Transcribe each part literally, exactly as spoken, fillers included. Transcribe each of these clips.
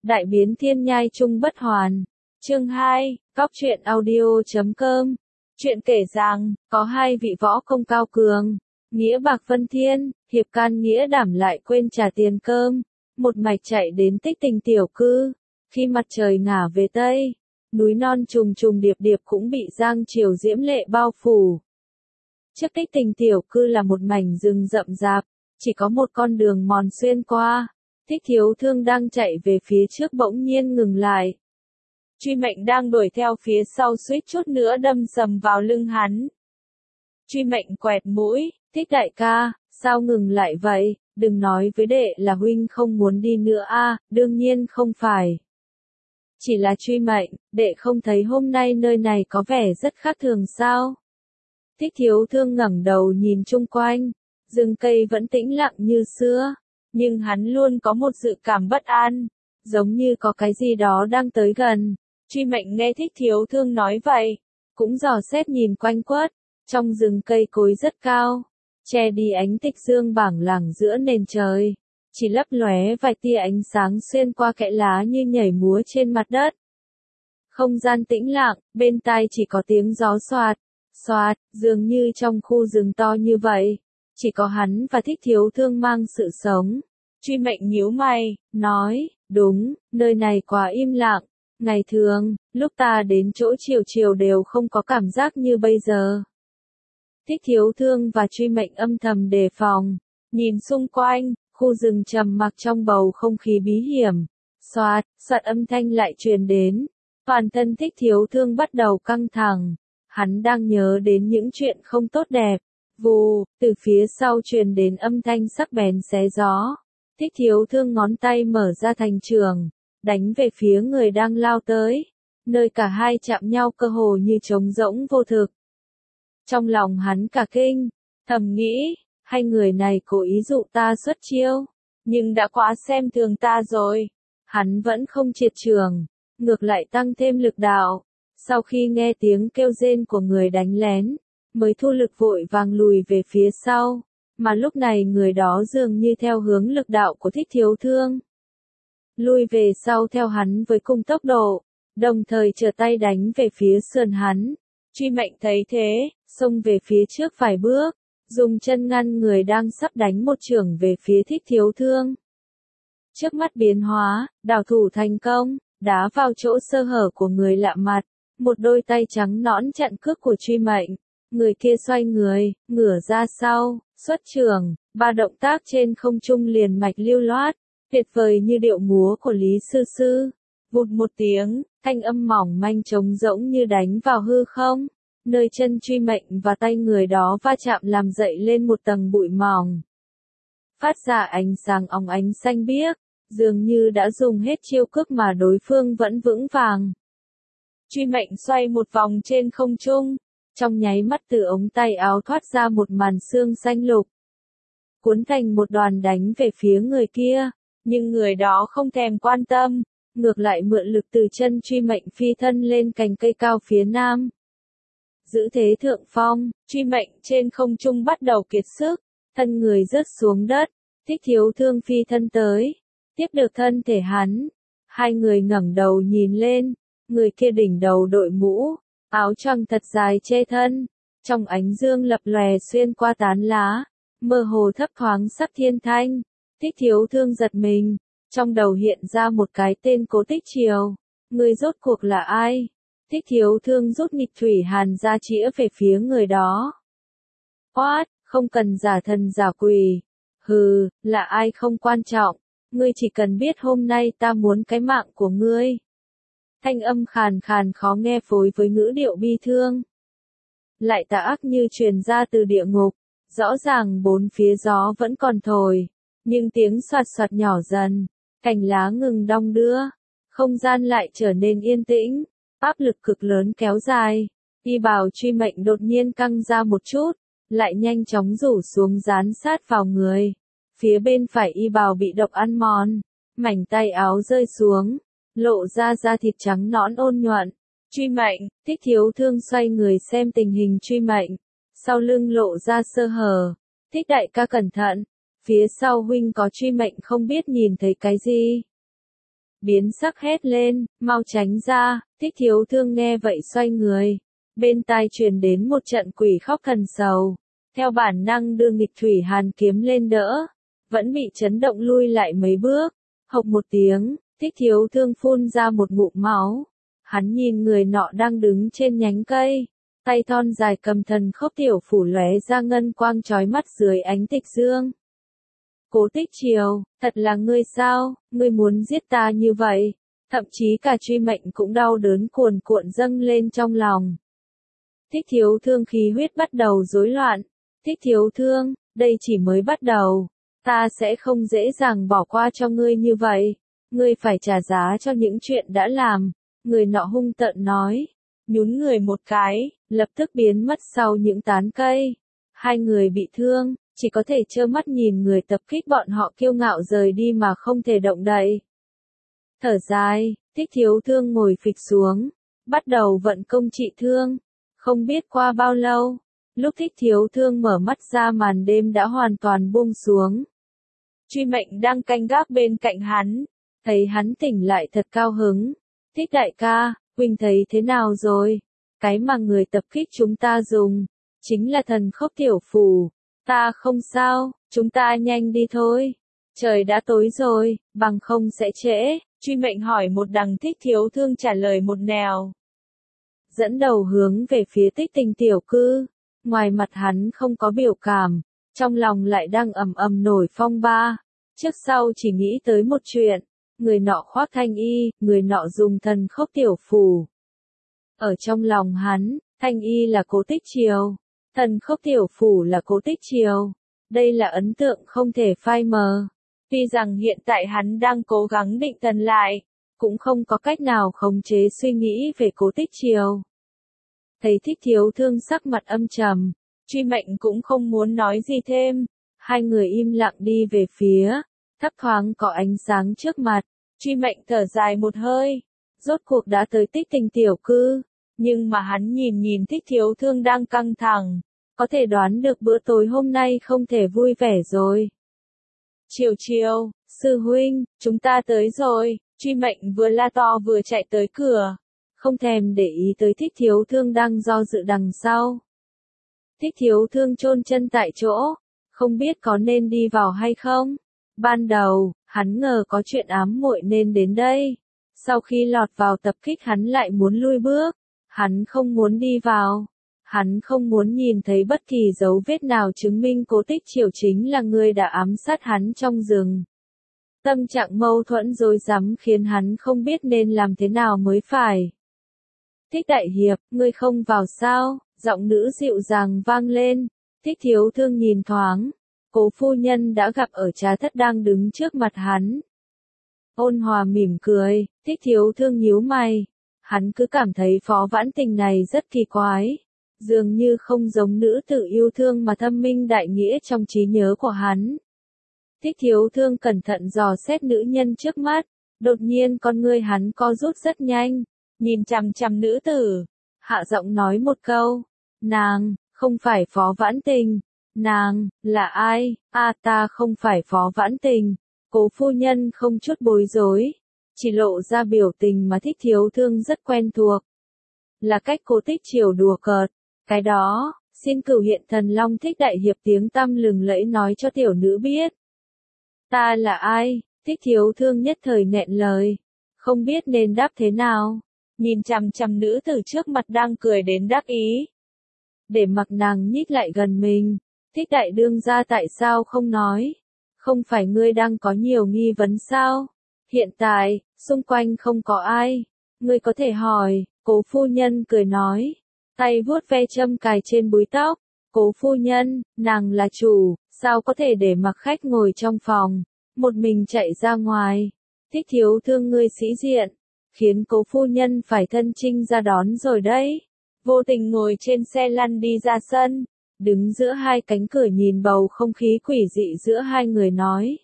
Đại biến thiên nhai chung bất hoàn. Chương hai, Cóc truyện audio chấm com. Chuyện kể rằng, có hai vị võ công cao cường, nghĩa bạc vân thiên, hiệp can nghĩa đảm lại quên trả tiền cơm, một mạch chạy đến Tích Tình tiểu cư. Khi mặt trời ngả về tây, núi non trùng trùng điệp điệp cũng bị giang triều diễm lệ bao phủ. Trước Tích Tình tiểu cư là một mảnh rừng rậm rạp, chỉ có một con đường mòn xuyên qua. Thích Thiếu Thương đang chạy về phía trước bỗng nhiên ngừng lại. Truy Mệnh đang đuổi theo phía sau suýt chút nữa đâm sầm vào lưng hắn. Truy Mệnh quẹt mũi, Thích đại ca, sao ngừng lại vậy, đừng nói với đệ là huynh không muốn đi nữa a, đương nhiên không phải. Chỉ là Truy Mệnh, đệ không thấy hôm nay nơi này có vẻ rất khác thường sao? Thích Thiếu Thương ngẩng đầu nhìn chung quanh, rừng cây vẫn tĩnh lặng như xưa. Nhưng hắn luôn có một dự cảm bất an, giống như có cái gì đó đang tới gần. Truy Mệnh nghe Thích Thiếu Thương nói vậy, cũng dò xét nhìn quanh quất, trong rừng cây cối rất cao, che đi ánh tịch dương bảng lảng giữa nền trời, chỉ lấp lóe vài tia ánh sáng xuyên qua kẽ lá như nhảy múa trên mặt đất. Không gian tĩnh lặng, bên tai chỉ có tiếng gió xoạt, xoạt, dường như trong khu rừng to như vậy. Chỉ có hắn và Thích Thiếu Thương mang sự sống. Truy Mệnh nhíu mày, nói, đúng, nơi này quá im lặng. Ngày thường, lúc ta đến chỗ chiều chiều đều không có cảm giác như bây giờ. Thích Thiếu Thương và Truy Mệnh âm thầm đề phòng, nhìn xung quanh, khu rừng trầm mặc trong bầu không khí bí hiểm. Xoạt, xoạt âm thanh lại truyền đến. Toàn thân Thích Thiếu Thương bắt đầu căng thẳng. Hắn đang nhớ đến những chuyện không tốt đẹp. Vù, từ phía sau truyền đến âm thanh sắc bén xé gió. Thích Thiếu Thương ngón tay mở ra thành trường, đánh về phía người đang lao tới, nơi cả hai chạm nhau cơ hồ như trống rỗng vô thực. Trong lòng hắn cả kinh, thầm nghĩ, hai người này cố ý dụ ta xuất chiêu, nhưng đã quá xem thường ta rồi. Hắn vẫn không triệt trường, ngược lại tăng thêm lực đạo. Sau khi nghe tiếng kêu rên của người đánh lén, mới thu lực vội vàng lùi về phía sau, mà lúc này người đó dường như theo hướng lực đạo của Thích Thiếu Thương. Lùi về sau theo hắn với cùng tốc độ, đồng thời trở tay đánh về phía sườn hắn. Truy Mệnh thấy thế, xông về phía trước vài bước, dùng chân ngăn người đang sắp đánh một chưởng về phía Thích Thiếu Thương. Trước mắt biến hóa, đào thủ thành công, đá vào chỗ sơ hở của người lạ mặt, một đôi tay trắng nõn chặn cước của Truy Mệnh. Người kia xoay người, ngửa ra sau, xuất chưởng, ba động tác trên không trung liền mạch lưu loát, tuyệt vời như điệu múa của Lý Sư Sư. Vụt một tiếng, thanh âm mỏng manh trống rỗng như đánh vào hư không, nơi chân Truy Mệnh và tay người đó va chạm làm dậy lên một tầng bụi mỏng. Phát ra ánh sáng óng ánh xanh biếc, dường như đã dùng hết chiêu cước mà đối phương vẫn vững vàng. Truy Mệnh xoay một vòng trên không trung. Trong nháy mắt từ ống tay áo thoát ra một màn xương xanh lục, cuốn thành một đoàn đánh về phía người kia, nhưng người đó không thèm quan tâm, ngược lại mượn lực từ chân Truy Mệnh phi thân lên cành cây cao phía nam. Giữ thế thượng phong, Truy Mệnh trên không trung bắt đầu kiệt sức, thân người rớt xuống đất. Thích Thiếu Thương phi thân tới, tiếp được thân thể hắn, hai người ngẩng đầu nhìn lên, người kia đỉnh đầu đội mũ, áo choàng thật dài che thân, trong ánh dương lập lòe xuyên qua tán lá, mơ hồ thấp thoáng sắc thiên thanh. Thích Thiếu Thương giật mình, trong đầu hiện ra một cái tên Cố Tích Triều. Người rốt cuộc là ai? Thích Thiếu Thương rút nghịch thủy hàn ra chĩa về phía người đó. Oát, không cần giả thần giả quỷ. Hừ, là ai không quan trọng, ngươi chỉ cần biết hôm nay ta muốn cái mạng của ngươi. Thanh âm khàn khàn khó nghe phối với ngữ điệu bi thương, lại tà ác như truyền ra từ địa ngục. Rõ ràng bốn phía gió vẫn còn thổi, nhưng tiếng soạt soạt nhỏ dần, cành lá ngừng đong đưa, không gian lại trở nên yên tĩnh, áp lực cực lớn kéo dài. Y bào Truy Mệnh đột nhiên căng ra một chút, lại nhanh chóng rủ xuống dán sát vào người. Phía bên phải y bào bị độc ăn mòn, mảnh tay áo rơi xuống, lộ ra da thịt trắng nõn ôn nhuận. Truy Mệnh, Thích Thiếu Thương xoay người xem tình hình Truy Mệnh, sau lưng lộ ra sơ hở. Thích đại ca cẩn thận, phía sau huynh có Truy Mệnh không biết nhìn thấy cái gì. biến sắc hét lên, mau tránh ra. Thích Thiếu Thương nghe vậy xoay người, bên tai truyền đến một trận quỷ khóc thần sầu, theo bản năng đưa nghịch thủy hàn kiếm lên đỡ, vẫn bị chấn động lui lại mấy bước, hộc một tiếng, Thích Thiếu Thương phun ra một ngụm máu. Hắn nhìn người nọ đang đứng trên nhánh cây, tay thon dài cầm thần khốc tiểu phủ lóe ra ngân quang chói mắt dưới ánh tịch dương. Cố Tích Triều, thật là ngươi sao, ngươi muốn giết ta như vậy, thậm chí cả truy mệnh cũng đau đớn cuồn cuộn dâng lên trong lòng. Thích Thiếu Thương khí huyết bắt đầu rối loạn, Thích Thiếu Thương, đây chỉ mới bắt đầu, ta sẽ không dễ dàng bỏ qua cho ngươi như vậy, ngươi phải trả giá cho những chuyện đã làm, người nọ hung tợn nói, nhún người một cái, lập tức biến mất sau những tán cây. Hai người bị thương, chỉ có thể trơ mắt nhìn người tập kích bọn họ kiêu ngạo rời đi mà không thể động đậy. Thở dài, Thích Thiếu Thương ngồi phịch xuống, bắt đầu vận công trị thương. Không biết qua bao lâu, lúc Thích Thiếu Thương mở mắt ra màn đêm đã hoàn toàn buông xuống. Truy Mệnh đang canh gác bên cạnh hắn, thấy hắn tỉnh lại thật cao hứng. Thích đại ca, huynh thấy thế nào rồi? Cái mà người tập kích chúng ta dùng, chính là thần khốc tiểu phù. Ta không sao, chúng ta nhanh đi thôi. Trời đã tối rồi, bằng không sẽ trễ. Truy Mệnh hỏi một đằng, Thích Thiếu Thương trả lời một nẻo. Dẫn đầu hướng về phía Tích Tình tiểu cư. Ngoài mặt hắn không có biểu cảm, trong lòng lại đang ầm ầm nổi phong ba. Trước sau chỉ nghĩ tới một chuyện. Người nọ khoác thanh y, người nọ dùng thần khốc tiểu phù. Ở trong lòng hắn, thanh y là Cố Tích Triều, thần khốc tiểu phù là Cố Tích Triều. Đây là ấn tượng không thể phai mờ. Tuy rằng hiện tại hắn đang cố gắng định thần lại, cũng không có cách nào khống chế suy nghĩ về Cố Tích Triều. Thấy Thích Thiếu Thương sắc mặt âm trầm, Truy Mệnh cũng không muốn nói gì thêm. Hai người im lặng đi về phía, thấp thoáng có ánh sáng trước mặt. Truy Mệnh thở dài một hơi, rốt cuộc đã tới Tích Tình tiểu cư, nhưng mà hắn nhìn nhìn Thích Thiếu Thương đang căng thẳng, có thể đoán được bữa tối hôm nay không thể vui vẻ rồi. Chiều chiều, sư huynh, chúng ta tới rồi. Truy Mệnh vừa la to vừa chạy tới cửa, không thèm để ý tới Thích Thiếu Thương đang do dự đằng sau. Thích Thiếu Thương chôn chân tại chỗ, không biết có nên đi vào hay không. Ban đầu, hắn ngờ có chuyện ám muội nên đến đây. Sau khi lọt vào tập kích hắn lại muốn lui bước. Hắn không muốn đi vào. Hắn không muốn nhìn thấy bất kỳ dấu vết nào chứng minh Cố Tích Triều chính là người đã ám sát hắn trong rừng. Tâm trạng mâu thuẫn rối rắm khiến hắn không biết nên làm thế nào mới phải. Thích đại hiệp, ngươi không vào sao? Giọng nữ dịu dàng vang lên. Thích Thiếu Thương nhìn thoáng. Cố phu nhân đã gặp ở trà thất đang đứng trước mặt hắn. Ôn hòa mỉm cười, Thích Thiếu Thương nhíu mày. Hắn cứ cảm thấy Phó Vãn Tình này rất kỳ quái. Dường như không giống nữ tử yêu thương mà thâm minh đại nghĩa trong trí nhớ của hắn. Thích Thiếu Thương cẩn thận dò xét nữ nhân trước mắt. Đột nhiên con ngươi hắn co rút rất nhanh. Nhìn chằm chằm nữ tử. Hạ giọng nói một câu. Nàng, không phải Phó Vãn Tình. Nàng, là ai? A ta không phải Phó Vãn Tình. Cố phu nhân không chút bối rối, chỉ lộ ra biểu tình mà Thích Thiếu Thương rất quen thuộc. Là cách Cố Tích Triều đùa cợt. Cái đó, xin cửu hiện thần long Thích đại hiệp tiếng tăm lừng lẫy nói cho tiểu nữ biết. Ta là ai? Thích Thiếu Thương nhất thời nghẹn lời. Không biết nên đáp thế nào. Nhìn chằm chằm nữ tử trước mặt đang cười đến đắc ý. Để mặc nàng nhích lại gần mình. Thích đại đương gia tại sao không nói? Không phải ngươi đang có nhiều nghi vấn sao? Hiện tại, xung quanh không có ai. Ngươi có thể hỏi, Cố phu nhân cười nói. Tay vuốt ve châm cài trên búi tóc. Cố phu nhân, nàng là chủ, sao có thể để mặc khách ngồi trong phòng, một mình chạy ra ngoài. Thích Thiếu Thương ngươi sĩ diện, khiến Cố phu nhân phải thân chinh ra đón rồi đấy. Vô tình ngồi trên xe lăn đi ra sân. Đứng giữa hai cánh cửa nhìn bầu không khí quỷ dị giữa hai người nói.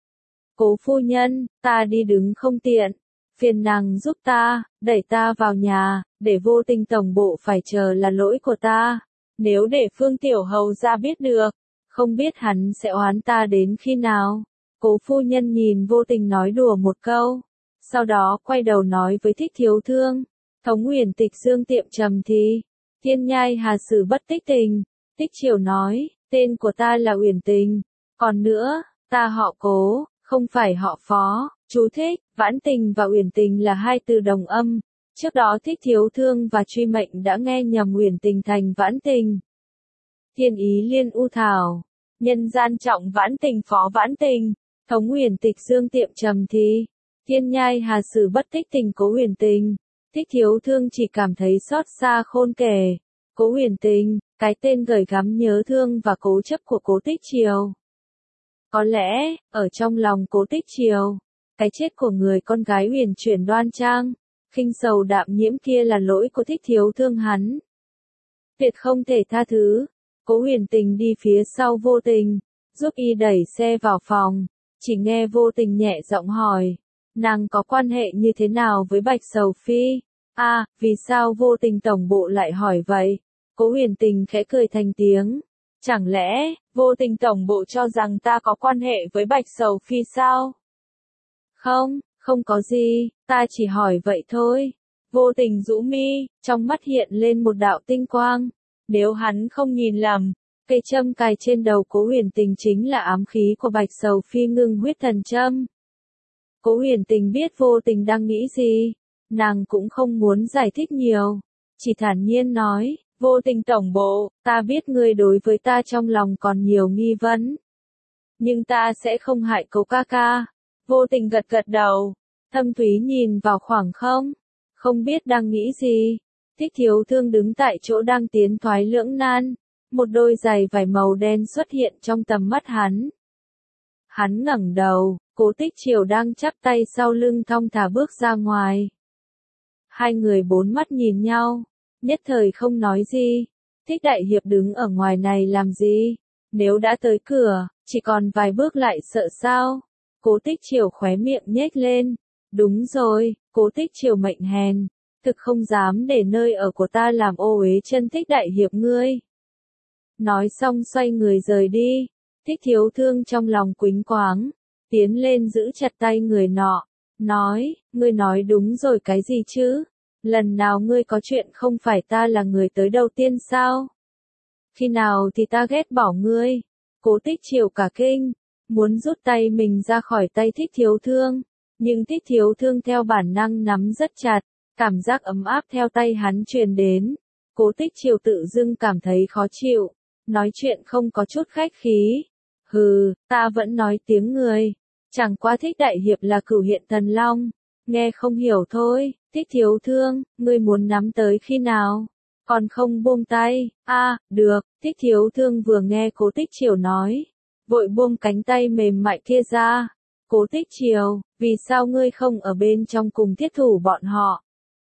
Cố phu nhân, ta đi đứng không tiện. Phiền nàng giúp ta, đẩy ta vào nhà, để Vô Tình tổng bộ phải chờ là lỗi của ta. Nếu để Phương Tiểu Hầu ra biết được, không biết hắn sẽ oán ta đến khi nào. Cố phu nhân nhìn Vô Tình nói đùa một câu. sau đó quay đầu nói với Thích Thiếu Thương, Thống Uyển Tịch Dương tiệm trầm thì, thiên nhai hà sử bất tích tình. Thích Triều nói, tên của ta là Uyển Tình, còn nữa, ta họ Cố, không phải họ Phó. Chú thích, Vãn Tình và Uyển Tình là hai từ đồng âm. Trước đó Thích Thiếu Thương và Truy Mệnh đã nghe nhầm Uyển Tình thành Vãn Tình. Thiên ý liên u thảo, nhân gian trọng Vãn Tình Phó Vãn Tình, Thống Uyển Tịch Dương tiệm trầm thì, thiên nhai hà sử bất tích tình Cố Uyển Tình. Thích Thiếu Thương chỉ cảm thấy xót xa khôn kể. Cố Uyển Tình, cái tên gợi gắm nhớ thương và cố chấp của Cố Tích Triều. Có lẽ, ở trong lòng Cố Tích Triều, cái chết của người con gái uyển chuyển đoan trang, khinh sầu đạm nhiễm kia là lỗi của Thích Thiếu Thương hắn. Tuyệt không thể tha thứ. Cố Uyển Tình đi phía sau Vô Tình, giúp y đẩy xe vào phòng, chỉ nghe Vô Tình nhẹ giọng hỏi, nàng có quan hệ như thế nào với Bạch Sầu Phi? A, à, vì sao Vô Tình tổng bộ lại hỏi vậy? Cố Uyển Tình khẽ cười thành tiếng. Chẳng lẽ, Vô Tình tổng bộ cho rằng ta có quan hệ với Bạch Sầu Phi sao? Không, không có gì, ta chỉ hỏi vậy thôi. Vô Tình rũ mi, trong mắt hiện lên một đạo tinh quang. Nếu hắn không nhìn lầm, cây châm cài trên đầu Cố Uyển Tình chính là ám khí của Bạch Sầu Phi ngưng huyết thần châm. Cố Uyển Tình biết Vô Tình đang nghĩ gì, nàng cũng không muốn giải thích nhiều, chỉ thản nhiên nói, Vô Tình tổng bộ, ta biết ngươi đối với ta trong lòng còn nhiều nghi vấn. Nhưng ta sẽ không hại Cố ca ca. Vô Tình gật gật đầu, thâm thúy nhìn vào khoảng không, không biết đang nghĩ gì. Thích Thiếu Thương đứng tại chỗ đang tiến thoái lưỡng nan, một đôi giày vải màu đen xuất hiện trong tầm mắt hắn. Hắn ngẩng đầu, Cố Tích Triều đang chắp tay sau lưng thong thả bước ra ngoài. Hai người bốn mắt nhìn nhau, nhất thời không nói gì. Thích Đại Hiệp đứng ở ngoài này làm gì? Nếu đã tới cửa, chỉ còn vài bước lại sợ sao? Cố Tích Triều khóe miệng nhếch lên. Đúng rồi, Cố Tích Triều mệnh hèn, thực không dám để nơi ở của ta làm ô uế chân Thích Đại Hiệp ngươi. Nói xong xoay người rời đi. Thích Thiếu Thương trong lòng quĩnh quáng, tiến lên giữ chặt tay người nọ, nói, ngươi nói đúng rồi cái gì chứ? Lần nào ngươi có chuyện không phải ta là người tới đầu tiên sao? Khi nào thì ta ghét bỏ ngươi? Cố Tích Triều cả kinh, muốn rút tay mình ra khỏi tay Thích Thiếu Thương, nhưng Thích Thiếu Thương theo bản năng nắm rất chặt, cảm giác ấm áp theo tay hắn truyền đến. Cố Tích Triều tự dưng cảm thấy khó chịu, nói chuyện không có chút khách khí. Hừ, ta vẫn nói tiếng người, chẳng qua Thích Đại Hiệp là Cửu Hiện Thần Long, nghe không hiểu thôi. Thích Thiếu Thương, ngươi muốn nắm tới khi nào? Còn không buông tay. A, à, được. Thích Thiếu Thương vừa nghe Cố Tích Triều nói, vội buông cánh tay mềm mại kia ra. Cố Tích Triều, vì sao ngươi không ở bên trong cùng thiết thủ bọn họ?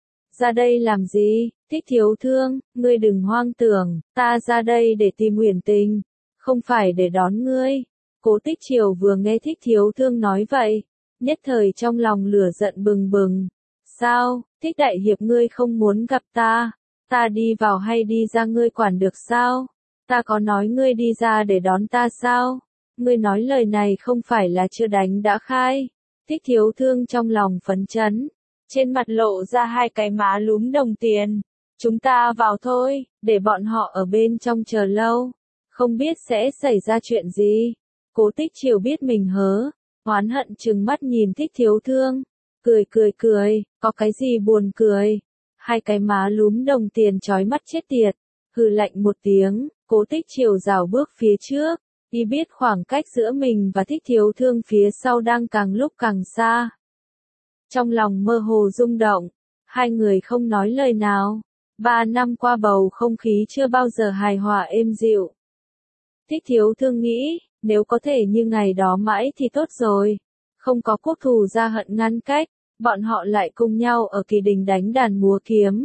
Ra đây làm gì? Thích Thiếu Thương, ngươi đừng hoang tưởng, ta ra đây để tìm Uyển Tình, không phải để đón ngươi. Cố Tích Triều vừa nghe Thích Thiếu Thương nói vậy, nhất thời trong lòng lửa giận bừng bừng. Sao, Thích Đại Hiệp ngươi không muốn gặp ta? Ta đi vào hay đi ra ngươi quản được sao? Ta có nói ngươi đi ra để đón ta sao? Ngươi nói lời này không phải là chưa đánh đã khai. Thích Thiếu Thương trong lòng phấn chấn, trên mặt lộ ra hai cái má lúm đồng tiền. Chúng ta vào thôi, để bọn họ ở bên trong chờ lâu. Không biết sẽ xảy ra chuyện gì. Cố Tích Triều biết mình hớ, oán hận trừng mắt nhìn Thích Thiếu Thương. Cười cười cười, có cái gì buồn cười? Hai cái má lúm đồng tiền chói mắt chết tiệt. Hừ lạnh một tiếng, Cố Tích Triều rảo bước phía trước. Y biết khoảng cách giữa mình và Thích Thiếu Thương phía sau đang càng lúc càng xa. Trong lòng mơ hồ rung động, hai người không nói lời nào. Ba năm qua bầu không khí chưa bao giờ hài hòa êm dịu. Thích Thiếu Thương nghĩ, nếu có thể như ngày đó mãi thì tốt rồi. Không có quốc thù ra hận ngăn cách, bọn họ lại cùng nhau ở Kỳ Đình đánh đàn múa kiếm.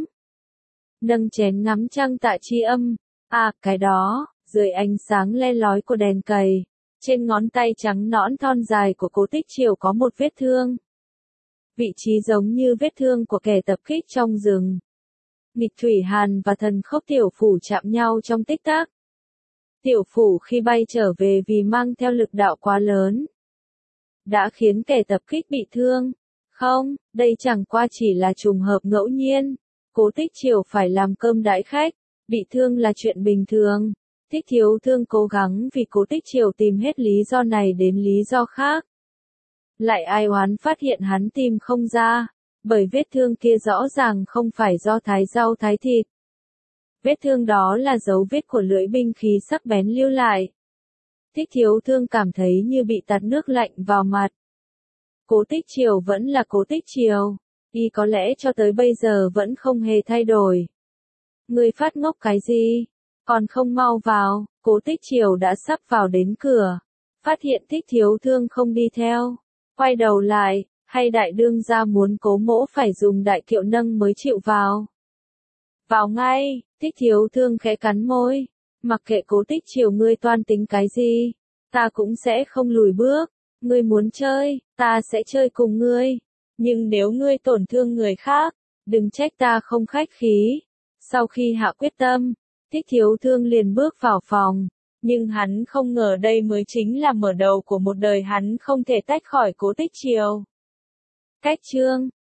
Nâng chén ngắm trăng tại tri âm. À, cái đó, dưới ánh sáng le lói của đèn cầy, trên ngón tay trắng nõn thon dài của Cố Tích Triều có một vết thương. Vị trí giống như vết thương của kẻ tập kích trong rừng. Nghịch Thủy Hàn và thần khốc Tiểu Phủ chạm nhau trong tích tắc. Tiểu Phủ khi bay trở về vì mang theo lực đạo quá lớn, đã khiến kẻ tập kích bị thương. Không, đây chẳng qua chỉ là trùng hợp ngẫu nhiên. Cố Tích Triều phải làm cơm đãi khách, bị thương là chuyện bình thường. Thích Thiếu Thương cố gắng vì Cố Tích Triều tìm hết lý do này đến lý do khác. Lại ai oán phát hiện hắn tìm không ra, bởi vết thương kia rõ ràng không phải do thái rau thái thịt. Vết thương đó là dấu vết của lưỡi binh khí sắc bén lưu lại. Thích Thiếu Thương cảm thấy như bị tạt nước lạnh vào mặt. Cố Tích Triều vẫn là Cố Tích Triều, y có lẽ cho tới bây giờ vẫn không hề thay đổi. Người phát ngốc cái gì? Còn không mau vào. Cố Tích Triều đã sắp vào đến cửa, phát hiện Thích Thiếu Thương không đi theo, quay đầu lại, hay đại đương gia muốn Cố mỗ phải dùng đại kiệu nâng mới chịu vào? Vào ngay. Thích Thiếu Thương khẽ cắn môi, mặc kệ Cố Tích Triều ngươi toan tính cái gì, ta cũng sẽ không lùi bước. Ngươi muốn chơi, ta sẽ chơi cùng ngươi, nhưng nếu ngươi tổn thương người khác, đừng trách ta không khách khí. Sau khi hạ quyết tâm, Thích Thiếu Thương liền bước vào phòng, nhưng hắn không ngờ đây mới chính là mở đầu của một đời hắn không thể tách khỏi Cố Tích Triều. Cách chương